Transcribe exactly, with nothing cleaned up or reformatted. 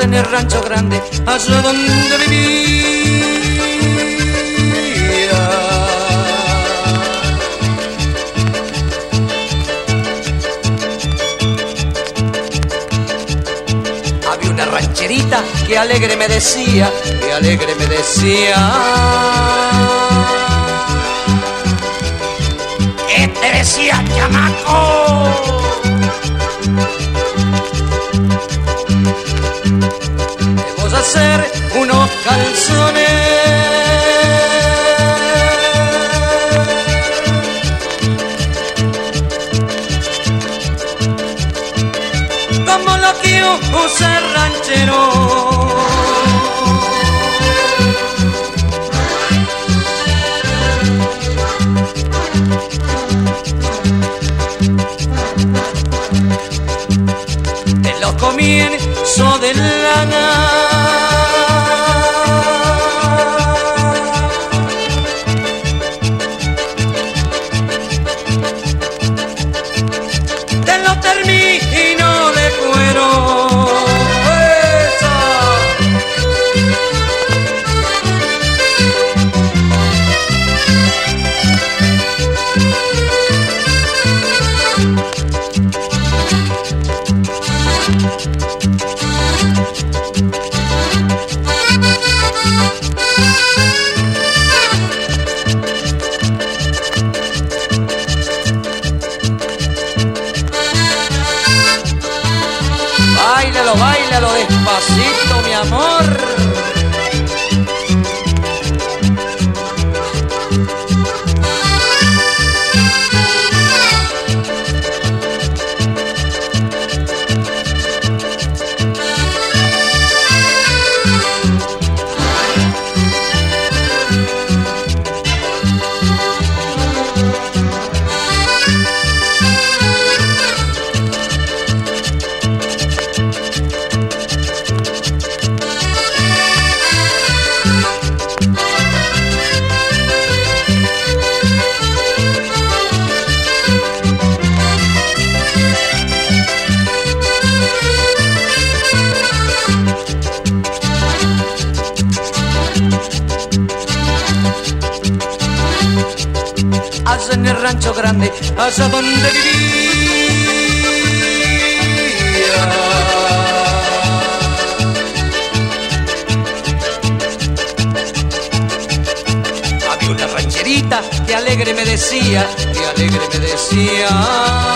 en el rancho grande, allá donde vivía. Había una rancherita que alegre me decía, que alegre me decía: ¿qué te decía, chamaco? Debemos hacer unos calzones como lo que usa el ranchero. De los comienzos de lana, de los términos de cuero. ¡Esa! Báilalo, báilalo despacito, mi amor. Allá en el rancho grande, allá donde vivía. Había una rancherita que alegre me decía, que alegre me decía: